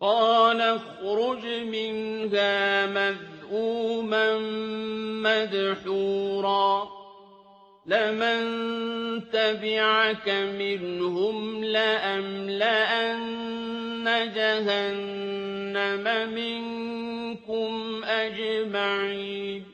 قَالَ اخْرُجْ مِنْهَا مَذْءُومًا مَّدْحُورًا ۖ لَّمَن تَبِعَكَ مِنْهُمْ لَأَمْلَأَنَّ جَهَنَّمَ مِنكُمْ أَجْمَعِينَ